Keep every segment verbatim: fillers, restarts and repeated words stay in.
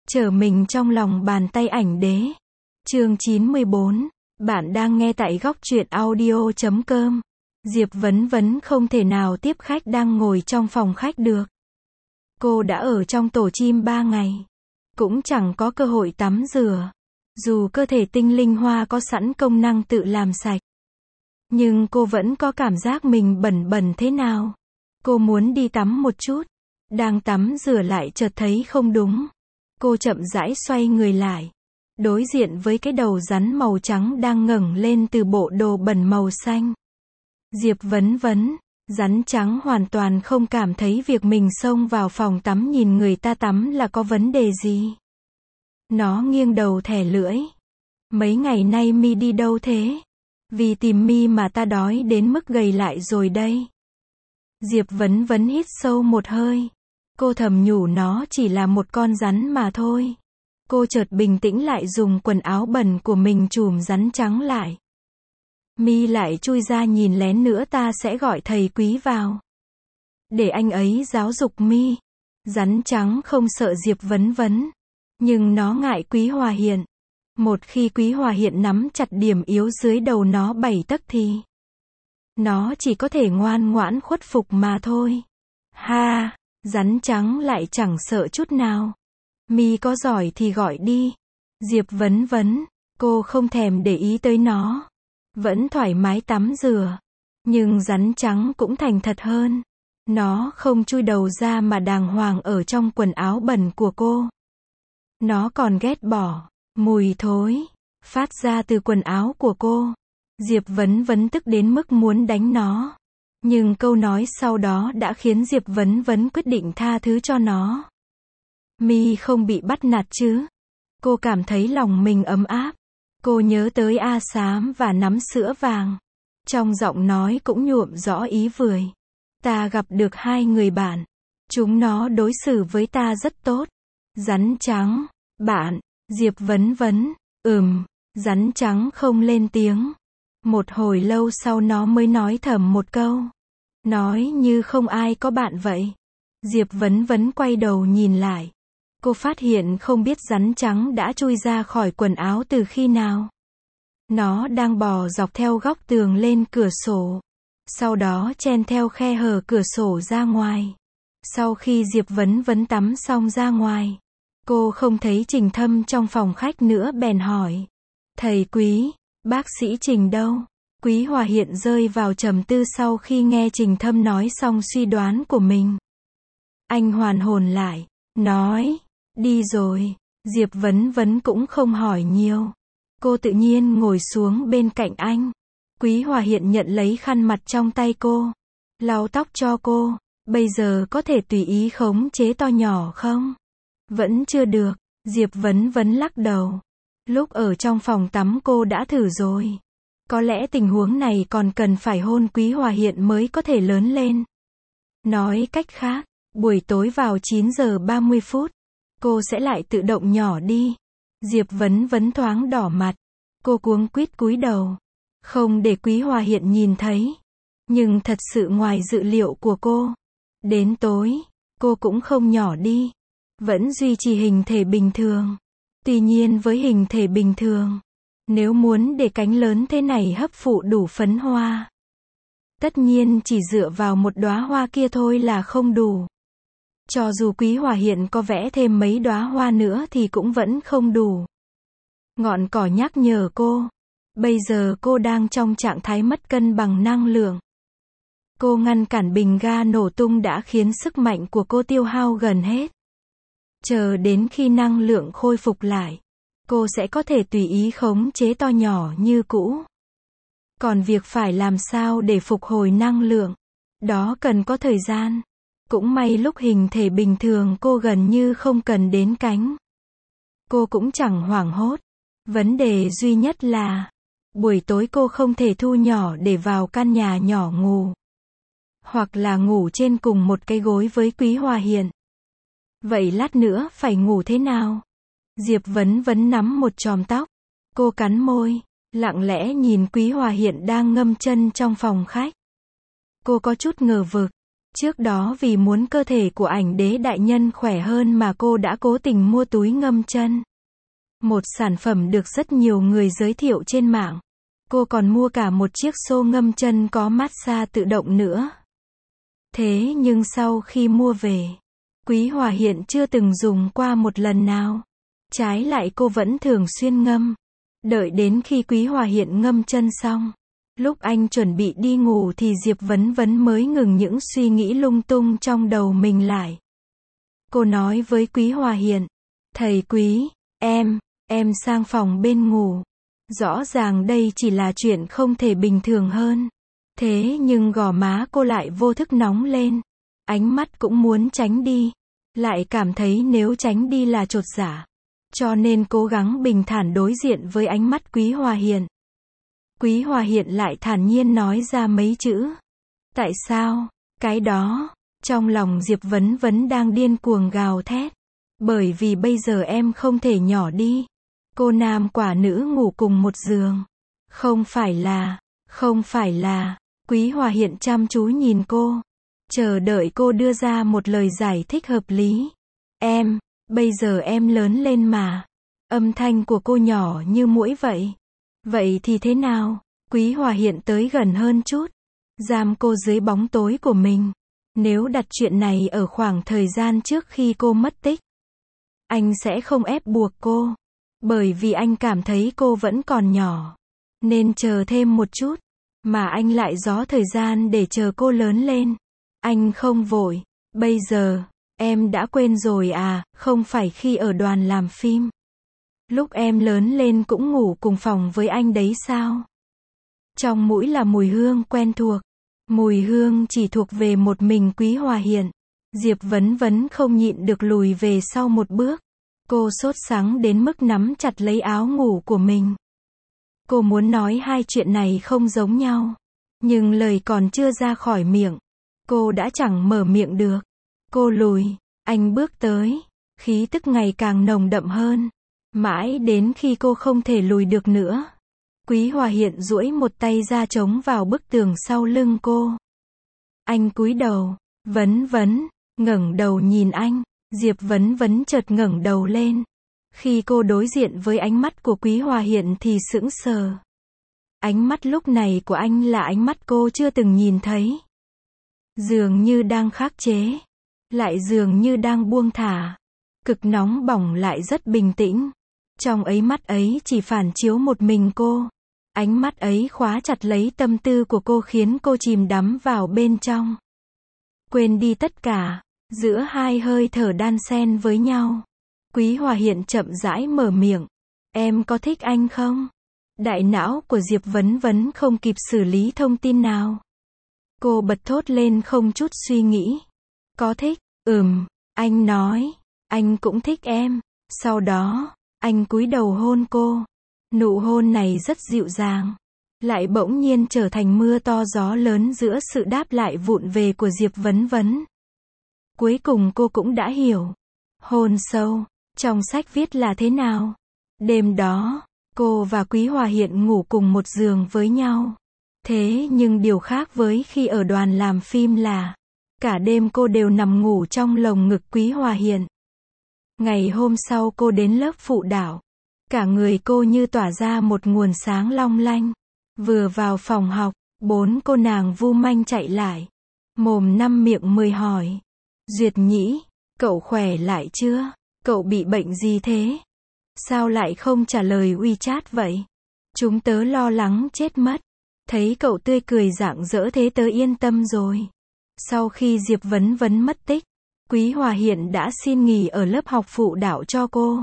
Trở mình trong lòng bàn tay ảnh đế. Chương chín mươi bốn. Bạn đang nghe tại góc truyện audio chấm com. Diệp Vấn Vấn không thể nào tiếp khách đang ngồi trong phòng khách được. Cô đã ở trong tổ chim ba ngày. Cũng chẳng có cơ hội tắm rửa. Dù cơ thể tinh linh hoa có sẵn công năng tự làm sạch. Nhưng cô vẫn có cảm giác mình bẩn bẩn thế nào. Cô muốn đi tắm một chút. Đang tắm rửa lại chợt thấy không đúng. Cô chậm rãi xoay người lại. Đối diện với cái đầu rắn màu trắng đang ngẩng lên từ bộ đồ bẩn màu xanh. Diệp Vấn Vấn, rắn trắng hoàn toàn không cảm thấy việc mình xông vào phòng tắm nhìn người ta tắm là có vấn đề gì. Nó nghiêng đầu thẻ lưỡi. Mấy ngày nay mi đi đâu thế? Vì tìm mi mà ta đói đến mức gầy lại rồi đây. Diệp Vấn Vấn hít sâu một hơi. Cô thầm nhủ nó chỉ là một con rắn mà thôi. Cô chợt bình tĩnh lại dùng quần áo bẩn của mình trùm rắn trắng lại. Mi lại chui ra nhìn lén nữa ta sẽ gọi thầy quý vào. Để anh ấy giáo dục mi. Rắn trắng không sợ Diệp Vấn Vấn. Nhưng nó ngại Quý Hòa Hiện. Một khi Quý Hòa Hiện nắm chặt điểm yếu dưới đầu nó bảy tấc thì nó chỉ có thể ngoan ngoãn khuất phục mà thôi. Ha, rắn trắng lại chẳng sợ chút nào. Mi có giỏi thì gọi đi. Diệp Vấn Vấn, cô không thèm để ý tới nó. Vẫn thoải mái tắm rửa. Nhưng rắn trắng cũng thành thật hơn. Nó không chui đầu ra mà đàng hoàng ở trong quần áo bẩn của cô. Nó còn ghét bỏ mùi thối phát ra từ quần áo của cô. Diệp Vấn Vấn tức đến mức muốn đánh nó. Nhưng câu nói sau đó đã khiến Diệp Vấn Vấn quyết định tha thứ cho nó. Mi không bị bắt nạt chứ? Cô cảm thấy lòng mình ấm áp. Cô nhớ tới A Xám và nắm sữa vàng. Trong giọng nói cũng nhuộm rõ ý vời. Ta gặp được hai người bạn. Chúng nó đối xử với ta rất tốt. Rắn trắng, bạn, Diệp Vấn Vấn, ừm, rắn trắng không lên tiếng. Một hồi lâu sau nó mới nói thầm một câu. Nói như không ai có bạn vậy. Diệp Vấn Vấn quay đầu nhìn lại. Cô phát hiện không biết rắn trắng đã chui ra khỏi quần áo từ khi nào. Nó đang bò dọc theo góc tường lên cửa sổ. Sau đó chen theo khe hở cửa sổ ra ngoài. Sau khi Diệp Vấn Vấn tắm xong ra ngoài. Cô không thấy Trình Thâm trong phòng khách nữa bèn hỏi. Thầy Quý, bác sĩ Trình đâu? Quý Hòa Hiện rơi vào trầm tư sau khi nghe Trình Thâm nói xong suy đoán của mình. Anh hoàn hồn lại, nói, đi rồi. Diệp Vấn Vấn cũng không hỏi nhiều. Cô tự nhiên ngồi xuống bên cạnh anh. Quý Hòa Hiện nhận lấy khăn mặt trong tay cô. Lau tóc cho cô. Bây giờ có thể tùy ý khống chế to nhỏ không? Vẫn chưa được. Diệp Vấn Vấn lắc đầu. Lúc ở trong phòng tắm cô đã thử rồi. Có lẽ tình huống này còn cần phải hôn Quý Hòa Hiện mới có thể lớn lên. Nói cách khác, buổi tối vào chín giờ ba mươi phút, cô sẽ lại tự động nhỏ đi. Diệp Vấn Vấn thoáng đỏ mặt. Cô cuống quýt cúi đầu. Không để Quý Hòa Hiện nhìn thấy. Nhưng thật sự ngoài dự liệu của cô. Đến tối, cô cũng không nhỏ đi. Vẫn duy trì hình thể bình thường. Tuy nhiên với hình thể bình thường, nếu muốn để cánh lớn thế này hấp phụ đủ phấn hoa, tất nhiên chỉ dựa vào một đóa hoa kia thôi là không đủ. Cho dù Quý Hòa Hiện có vẽ thêm mấy đóa hoa nữa thì cũng vẫn không đủ. Ngọn cỏ nhắc nhở cô. Bây giờ cô đang trong trạng thái mất cân bằng năng lượng. Cô ngăn cản bình ga nổ tung đã khiến sức mạnh của cô tiêu hao gần hết. Chờ đến khi năng lượng khôi phục lại, cô sẽ có thể tùy ý khống chế to nhỏ như cũ. Còn việc phải làm sao để phục hồi năng lượng, đó cần có thời gian. Cũng may lúc hình thể bình thường cô gần như không cần đến cánh. Cô cũng chẳng hoảng hốt. Vấn đề duy nhất là, buổi tối cô không thể thu nhỏ để vào căn nhà nhỏ ngủ. Hoặc là ngủ trên cùng một cái gối với Quý Hòa Hiện. Vậy lát nữa phải ngủ thế nào? Diệp Vấn Vấn nắm một chòm tóc. Cô cắn môi, lặng lẽ nhìn Quý Hòa Hiện đang ngâm chân trong phòng khách. Cô có chút ngờ vực. Trước đó vì muốn cơ thể của ảnh đế đại nhân khỏe hơn mà cô đã cố tình mua túi ngâm chân. Một sản phẩm được rất nhiều người giới thiệu trên mạng. Cô còn mua cả một chiếc xô ngâm chân có massage tự động nữa. Thế nhưng sau khi mua về, Quý Hòa hiện chưa từng dùng qua một lần nào. Trái lại cô vẫn thường xuyên ngâm. Đợi đến khi Quý Hòa hiện ngâm chân xong, lúc anh chuẩn bị đi ngủ thì Diệp Vấn Vấn mới ngừng những suy nghĩ lung tung trong đầu mình lại. Cô nói với Quý Hòa hiện, thầy Quý, em, em sang phòng bên ngủ. Rõ ràng đây chỉ là chuyện không thể bình thường hơn. Thế nhưng gò má cô lại vô thức nóng lên. Ánh mắt cũng muốn tránh đi. Lại cảm thấy nếu tránh đi là chột dạ. Cho nên cố gắng bình thản đối diện với ánh mắt Quý Hòa hiện. Quý Hòa hiện lại thản nhiên nói ra mấy chữ. Tại sao? Cái đó. Trong lòng Diệp Vấn Vấn đang điên cuồng gào thét. Bởi vì bây giờ em không thể nhỏ đi. Cô nam quả nữ ngủ cùng một giường. Không phải là, không phải là. Quý Hòa hiện chăm chú nhìn cô. Chờ đợi cô đưa ra một lời giải thích hợp lý. Em, bây giờ em lớn lên mà. Âm thanh của cô nhỏ như muỗi vậy. Vậy thì thế nào? Quý Hòa hiện tới gần hơn chút. Giam cô dưới bóng tối của mình. Nếu đặt chuyện này ở khoảng thời gian trước khi cô mất tích, anh sẽ không ép buộc cô. Bởi vì anh cảm thấy cô vẫn còn nhỏ. Nên chờ thêm một chút. Mà anh lại gió thời gian để chờ cô lớn lên. Anh không vội. Bây giờ, em đã quên rồi à, không phải khi ở đoàn làm phim. Lúc em lớn lên cũng ngủ cùng phòng với anh đấy sao? Trong mũi là mùi hương quen thuộc. Mùi hương chỉ thuộc về một mình Quý Hòa hiện. Diệp Vấn Vấn không nhịn được lùi về sau một bước. Cô sốt sắng đến mức nắm chặt lấy áo ngủ của mình. Cô muốn nói hai chuyện này không giống nhau. Nhưng lời còn chưa ra khỏi miệng. Cô đã chẳng mở miệng được. Cô lùi. Anh bước tới. Khí tức ngày càng nồng đậm hơn. Mãi đến khi cô không thể lùi được nữa. Quý Hòa hiện duỗi một tay ra chống vào bức tường sau lưng cô. Anh cúi đầu. Vấn Vấn. Ngẩng đầu nhìn anh. Diệp Vấn Vấn chợt ngẩng đầu lên. Khi cô đối diện với ánh mắt của Quý Hòa hiện thì sững sờ. Ánh mắt lúc này của anh là ánh mắt cô chưa từng nhìn thấy. Dường như đang khắc chế. Lại dường như đang buông thả. Cực nóng bỏng lại rất bình tĩnh. Trong ấy mắt ấy chỉ phản chiếu một mình cô. Ánh mắt ấy khóa chặt lấy tâm tư của cô khiến cô chìm đắm vào bên trong. Quên đi tất cả. Giữa hai hơi thở đan xen với nhau. Quý Hòa hiện chậm rãi mở miệng. Em có thích anh không? Đại não của Diệp Vấn Vấn không kịp xử lý thông tin nào. Cô bật thốt lên không chút suy nghĩ. Có thích? Ừm, anh nói. Anh cũng thích em. Sau đó, anh cúi đầu hôn cô. Nụ hôn này rất dịu dàng. Lại bỗng nhiên trở thành mưa to gió lớn giữa sự đáp lại vụng về của Diệp Vấn Vấn. Cuối cùng cô cũng đã hiểu. Hôn sâu. Trong sách viết là thế nào? Đêm đó, cô và Quý Hòa hiện ngủ cùng một giường với nhau. Thế nhưng điều khác với khi ở đoàn làm phim là, cả đêm cô đều nằm ngủ trong lồng ngực Quý Hòa hiện. Ngày hôm sau cô đến lớp phụ đạo. Cả người cô như tỏa ra một nguồn sáng long lanh. Vừa vào phòng học, bốn cô nàng vu manh chạy lại. Mồm năm miệng mười hỏi. Duyệt Nhĩ, cậu khỏe lại chưa? Cậu bị bệnh gì thế? Sao lại không trả lời WeChat vậy? Chúng tớ lo lắng chết mất. Thấy cậu tươi cười rạng rỡ thế tớ yên tâm rồi. Sau khi Diệp Vấn Vấn mất tích, Quý Hòa hiện đã xin nghỉ ở lớp học phụ đạo cho cô.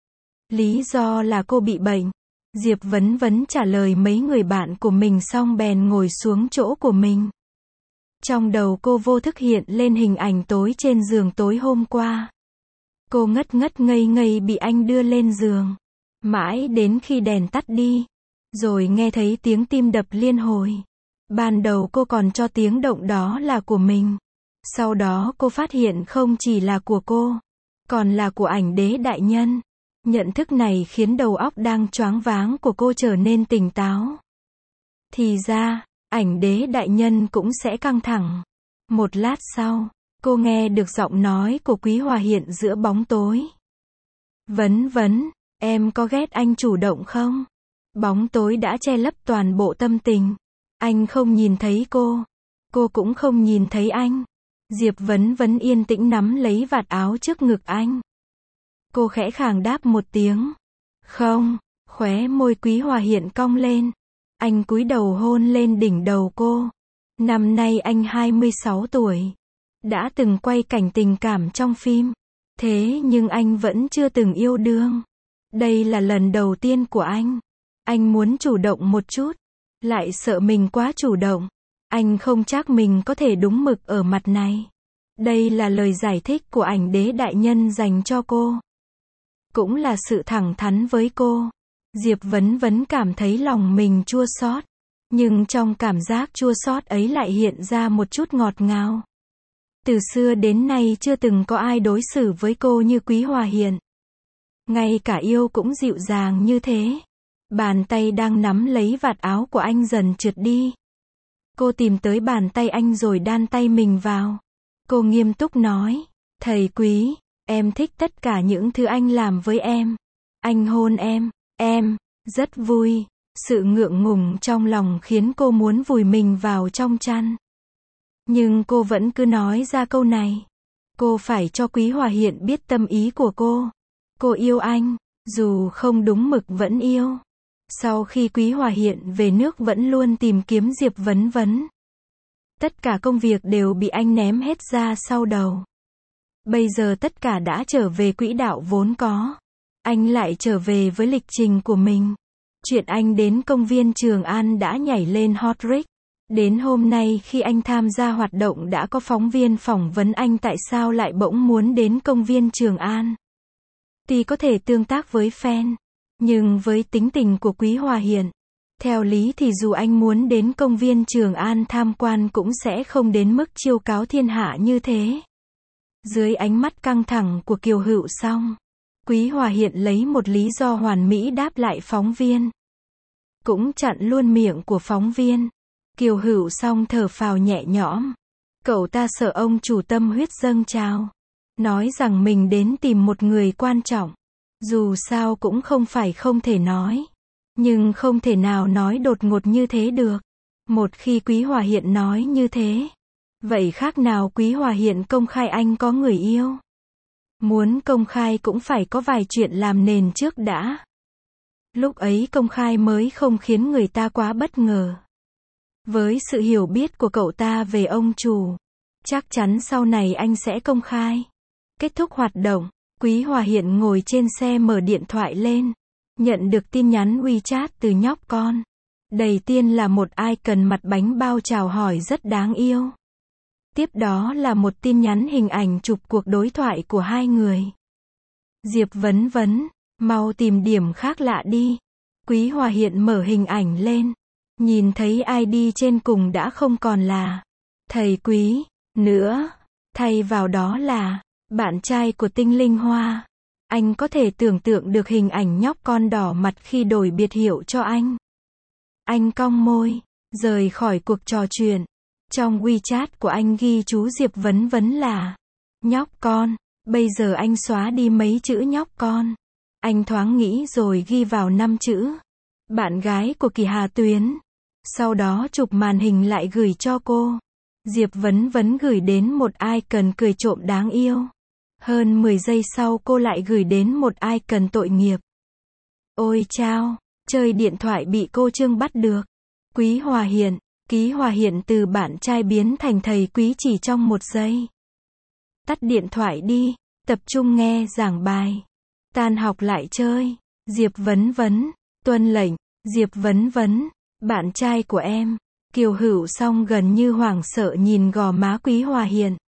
Lý do là cô bị bệnh. Diệp Vấn Vấn trả lời mấy người bạn của mình xong bèn ngồi xuống chỗ của mình. Trong đầu cô vô thức hiện lên hình ảnh tối trên giường tối hôm qua. Cô ngất ngất ngây ngây bị anh đưa lên giường. Mãi đến khi đèn tắt đi. Rồi nghe thấy tiếng tim đập liên hồi. Ban đầu cô còn cho tiếng động đó là của mình. Sau đó cô phát hiện không chỉ là của cô. Còn là của ảnh đế đại nhân. Nhận thức này khiến đầu óc đang choáng váng của cô trở nên tỉnh táo. Thì ra, ảnh đế đại nhân cũng sẽ căng thẳng. Một lát sau, cô nghe được giọng nói của Quý Hòa hiện giữa bóng tối. Vấn vấn, em có ghét anh chủ động không? Bóng tối đã che lấp toàn bộ tâm tình. Anh không nhìn thấy cô. Cô cũng không nhìn thấy anh. Diệp Vấn Vấn yên tĩnh nắm lấy vạt áo trước ngực anh. Cô khẽ khàng đáp một tiếng. Không, khóe môi Quý Hòa hiện cong lên. Anh cúi đầu hôn lên đỉnh đầu cô. Năm nay anh hai mươi sáu tuổi. Đã từng quay cảnh tình cảm trong phim. Thế nhưng anh vẫn chưa từng yêu đương. Đây là lần đầu tiên của anh. Anh muốn chủ động một chút. Lại sợ mình quá chủ động. Anh không chắc mình có thể đúng mực ở mặt này. Đây là lời giải thích của ảnh đế đại nhân dành cho cô. Cũng là sự thẳng thắn với cô. Diệp Vấn Vấn cảm thấy lòng mình chua xót. Nhưng trong cảm giác chua xót ấy lại hiện ra một chút ngọt ngào. Từ xưa đến nay chưa từng có ai đối xử với cô như Quý Hòa hiện. Ngay cả yêu cũng dịu dàng như thế. Bàn tay đang nắm lấy vạt áo của anh dần trượt đi. Cô tìm tới bàn tay anh rồi đan tay mình vào. Cô nghiêm túc nói. Thầy Quý, em thích tất cả những thứ anh làm với em. Anh hôn em, em, rất vui. Sự ngượng ngùng trong lòng khiến cô muốn vùi mình vào trong chăn. Nhưng cô vẫn cứ nói ra câu này. Cô phải cho Quý Hòa hiện biết tâm ý của cô. Cô yêu anh, dù không đúng mực vẫn yêu. Sau khi Quý Hòa hiện về nước vẫn luôn tìm kiếm Diệp Vấn Vấn. Tất cả công việc đều bị anh ném hết ra sau đầu. Bây giờ tất cả đã trở về quỹ đạo vốn có. Anh lại trở về với lịch trình của mình. Chuyện anh đến công viên Trường An đã nhảy lên hot rate. Đến hôm nay khi anh tham gia hoạt động đã có phóng viên phỏng vấn anh tại sao lại bỗng muốn đến công viên Trường An. Tuy có thể tương tác với fan, nhưng với tính tình của Quý Hòa hiện, theo lý thì dù anh muốn đến công viên Trường An tham quan cũng sẽ không đến mức chiêu cáo thiên hạ như thế. Dưới ánh mắt căng thẳng của Kiều Hữu Song, Quý Hòa hiện lấy một lý do hoàn mỹ đáp lại phóng viên. Cũng chặn luôn miệng của phóng viên. Kiều Hữu Song thở phào nhẹ nhõm. Cậu ta sợ ông chủ tâm huyết dâng trào. Nói rằng mình đến tìm một người quan trọng. Dù sao cũng không phải không thể nói. Nhưng không thể nào nói đột ngột như thế được. Một khi Quý Hòa hiện nói như thế. Vậy khác nào Quý Hòa hiện công khai anh có người yêu. Muốn công khai cũng phải có vài chuyện làm nền trước đã. Lúc ấy công khai mới không khiến người ta quá bất ngờ. Với sự hiểu biết của cậu ta về ông chủ, chắc chắn sau này anh sẽ công khai. Kết thúc hoạt động, Quý Hòa hiện ngồi trên xe mở điện thoại lên. Nhận được tin nhắn WeChat từ nhóc con. Đầu tiên là một icon mặt bánh bao chào hỏi rất đáng yêu. Tiếp đó là một tin nhắn hình ảnh chụp cuộc đối thoại của hai người. Diệp Vấn Vấn, mau tìm điểm khác lạ đi. Quý Hòa hiện mở hình ảnh lên. Nhìn thấy i đê trên cùng đã không còn là thầy Quý nữa. Thay vào đó là bạn trai của Tinh Linh Hoa. Anh có thể tưởng tượng được hình ảnh nhóc con đỏ mặt khi đổi biệt hiệu cho anh. Anh cong môi, rời khỏi cuộc trò chuyện. Trong WeChat của anh ghi chú Diệp Vấn Vấn là nhóc con. Bây giờ anh xóa đi mấy chữ nhóc con. Anh thoáng nghĩ rồi ghi vào năm chữ bạn gái của Kỳ Hà Tuyến. Sau đó chụp màn hình lại gửi cho cô. Diệp Vấn Vấn gửi đến một icon cười trộm đáng yêu. Hơn mười giây sau cô lại gửi đến một icon tội nghiệp. Ôi chao, chơi điện thoại bị cô Trương bắt được. Quý Hòa hiện, Quý Hòa hiện từ bạn trai biến thành thầy Quý chỉ trong một giây. Tắt điện thoại đi, tập trung nghe giảng bài. Tan học lại chơi. Diệp Vấn Vấn, tuân lệnh. Diệp Vấn Vấn, bạn trai của em. Kiều Hữu Song gần như hoảng sợ nhìn gò má Quý Hòa hiện.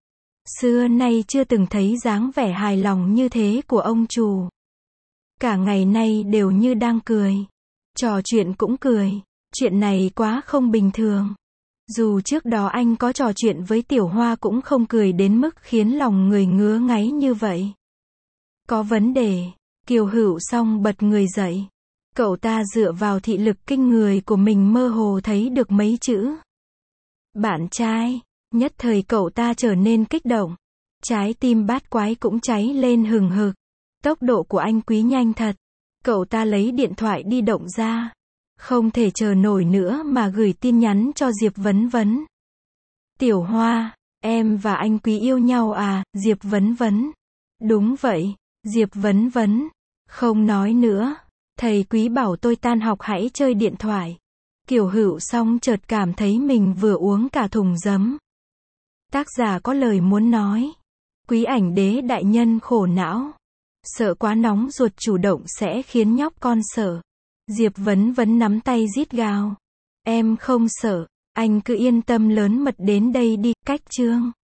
Xưa nay chưa từng thấy dáng vẻ hài lòng như thế của ông chủ. Cả ngày nay đều như đang cười. Trò chuyện cũng cười. Chuyện này quá không bình thường. Dù trước đó anh có trò chuyện với Tiểu Hoa cũng không cười đến mức khiến lòng người ngứa ngáy như vậy. Có vấn đề. Kiều Hữu Song bật người dậy. Cậu ta dựa vào thị lực kinh người của mình mơ hồ thấy được mấy chữ. Bạn trai. Nhất thời cậu ta trở nên kích động. Trái tim bát quái cũng cháy lên hừng hực. Tốc độ của anh Quý nhanh thật. Cậu ta lấy điện thoại di động ra. Không thể chờ nổi nữa mà gửi tin nhắn cho Diệp Vấn Vấn. Tiểu Hoa, em và anh Quý yêu nhau à, Diệp Vấn Vấn. Đúng vậy, Diệp Vấn Vấn. Không nói nữa. Thầy Quý bảo tôi tan học hãy chơi điện thoại. Kiều Hữu Song chợt cảm thấy mình vừa uống cả thùng giấm. Tác giả có lời muốn nói. Quý ảnh đế đại nhân khổ não. Sợ quá nóng ruột chủ động sẽ khiến nhóc con sợ. Diệp Vấn Vấn nắm tay rít gào. Em không sợ, anh cứ yên tâm lớn mật đến đây đi, cách chương.